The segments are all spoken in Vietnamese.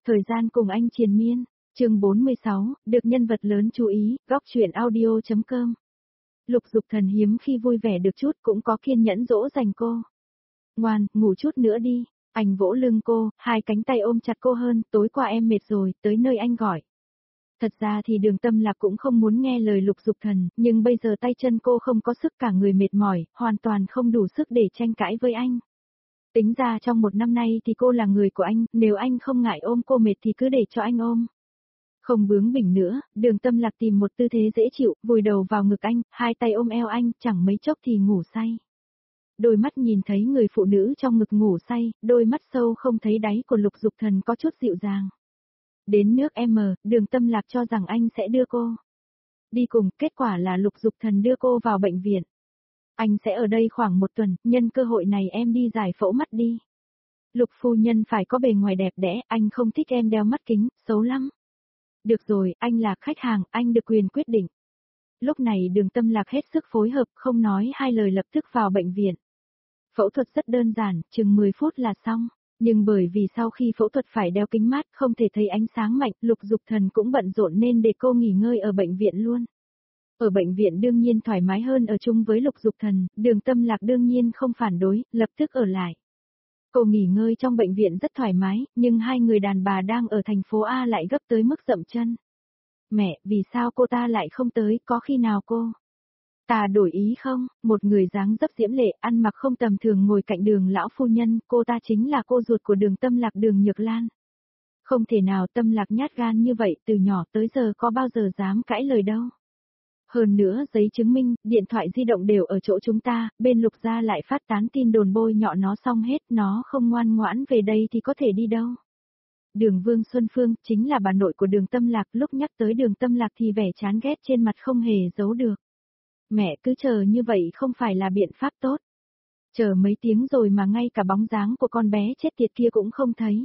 Thời gian cùng anh triền miên, chương 46, được nhân vật lớn chú ý, góc truyện audio.com. Lục Dục Thần hiếm khi vui vẻ được chút cũng có kiên nhẫn dỗ dành cô. Ngoan, ngủ chút nữa đi, anh vỗ lưng cô, hai cánh tay ôm chặt cô hơn, tối qua em mệt rồi, tới nơi anh gọi. Thật ra thì Đường Tâm Lạc cũng không muốn nghe lời Lục Dục Thần, nhưng bây giờ tay chân cô không có sức, cả người mệt mỏi, hoàn toàn không đủ sức để tranh cãi với anh. Tính ra trong một năm nay thì cô là người của anh, nếu anh không ngại ôm cô mệt thì cứ để cho anh ôm. Không bướng bỉnh nữa, Đường Tâm Lạc tìm một tư thế dễ chịu, vùi đầu vào ngực anh, hai tay ôm eo anh, chẳng mấy chốc thì ngủ say. Đôi mắt nhìn thấy người phụ nữ trong ngực ngủ say, đôi mắt sâu không thấy đáy của Lục Dục Thần có chút dịu dàng. Đến nước M, Đường Tâm Lạc cho rằng anh sẽ đưa cô đi cùng, kết quả là Lục Dục Thần đưa cô vào bệnh viện. Anh sẽ ở đây khoảng một tuần, nhân cơ hội này em đi giải phẫu mắt đi. Lục phu nhân phải có bề ngoài đẹp đẽ, anh không thích em đeo mắt kính, xấu lắm. Được rồi, anh là khách hàng, anh được quyền quyết định. Lúc này Đường Tâm Lạc hết sức phối hợp, không nói hai lời lập tức vào bệnh viện. Phẫu thuật rất đơn giản, chừng 10 phút là xong. Nhưng bởi vì sau khi phẫu thuật phải đeo kính mát, không thể thấy ánh sáng mạnh, Lục Dục Thần cũng bận rộn nên để cô nghỉ ngơi ở bệnh viện luôn. Ở bệnh viện đương nhiên thoải mái hơn ở chung với Lục Dục Thần, Đường Tâm Lạc đương nhiên không phản đối, lập tức ở lại. Cô nghỉ ngơi trong bệnh viện rất thoải mái, nhưng hai người đàn bà đang ở thành phố A lại gấp tới mức dậm chân. Mẹ, vì sao cô ta lại không tới, có khi nào cô ta đổi ý không? Một người dáng dấp diễm lệ, ăn mặc không tầm thường ngồi cạnh Đường lão phu nhân, cô ta chính là cô ruột của Đường Tâm Lạc, Đường Nhược Lan. Không thể nào Tâm Lạc nhát gan như vậy, từ nhỏ tới giờ có bao giờ dám cãi lời đâu. Hơn nữa giấy chứng minh, điện thoại di động đều ở chỗ chúng ta, bên Lục gia lại phát tán tin đồn bôi nhọ nó xong hết, nó không ngoan ngoãn về đây thì có thể đi đâu. Đường Vương Xuân Phương, chính là bà nội của Đường Tâm Lạc, lúc nhắc tới Đường Tâm Lạc thì vẻ chán ghét trên mặt không hề giấu được. Mẹ cứ chờ như vậy không phải là biện pháp tốt. Chờ mấy tiếng rồi mà ngay cả bóng dáng của con bé chết tiệt kia cũng không thấy.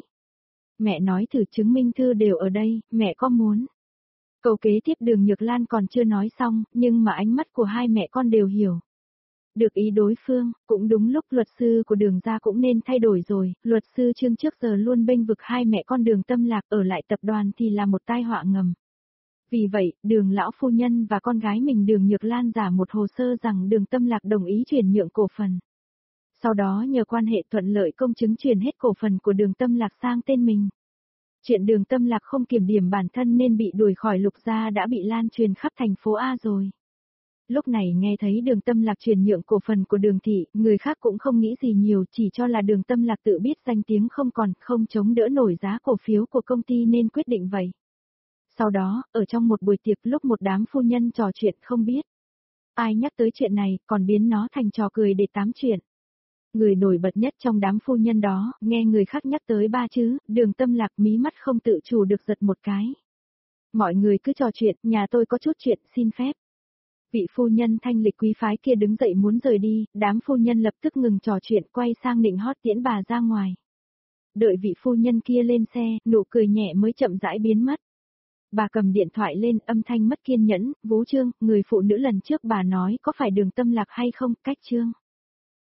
Mẹ nói thử, chứng minh thư đều ở đây, mẹ có muốn. Câu kế tiếp Đường Nhược Lan còn chưa nói xong, nhưng mà ánh mắt của hai mẹ con đều hiểu được ý đối phương. Cũng đúng lúc luật sư của Đường gia cũng nên thay đổi rồi, luật sư Trương trước giờ luôn bênh vực hai mẹ con Đường Tâm Lạc, ở lại tập đoàn thì là một tai họa ngầm. Vì vậy, Đường lão phu nhân và con gái mình Đường Nhược Lan giả một hồ sơ rằng Đường Tâm Lạc đồng ý chuyển nhượng cổ phần. Sau đó nhờ quan hệ thuận lợi công chứng chuyển hết cổ phần của Đường Tâm Lạc sang tên mình. Chuyện Đường Tâm Lạc không kiểm điểm bản thân nên bị đuổi khỏi Lục gia đã bị lan truyền khắp thành phố A rồi. Lúc này nghe thấy Đường Tâm Lạc chuyển nhượng cổ phần của Đường thị, người khác cũng không nghĩ gì nhiều, chỉ cho là Đường Tâm Lạc tự biết danh tiếng không còn, không chống đỡ nổi giá cổ phiếu của công ty nên quyết định vậy. Sau đó, ở trong một buổi tiệc lúc một đám phu nhân trò chuyện không biết ai nhắc tới chuyện này, còn biến nó thành trò cười để tám chuyện. Người nổi bật nhất trong đám phu nhân đó, nghe người khác nhắc tới ba chữ, Đường Tâm Lạc, mí mắt không tự chủ được giật một cái. Mọi người cứ trò chuyện, nhà tôi có chút chuyện, xin phép. Vị phu nhân thanh lịch quý phái kia đứng dậy muốn rời đi, đám phu nhân lập tức ngừng trò chuyện, quay sang nịnh hót tiễn bà ra ngoài. Đợi vị phu nhân kia lên xe, nụ cười nhẹ mới chậm rãi biến mất. Bà cầm điện thoại lên, âm thanh mất kiên nhẫn, Vũ Trương, người phụ nữ lần trước bà nói có phải Đường Tâm Lạc hay không, cách Trương.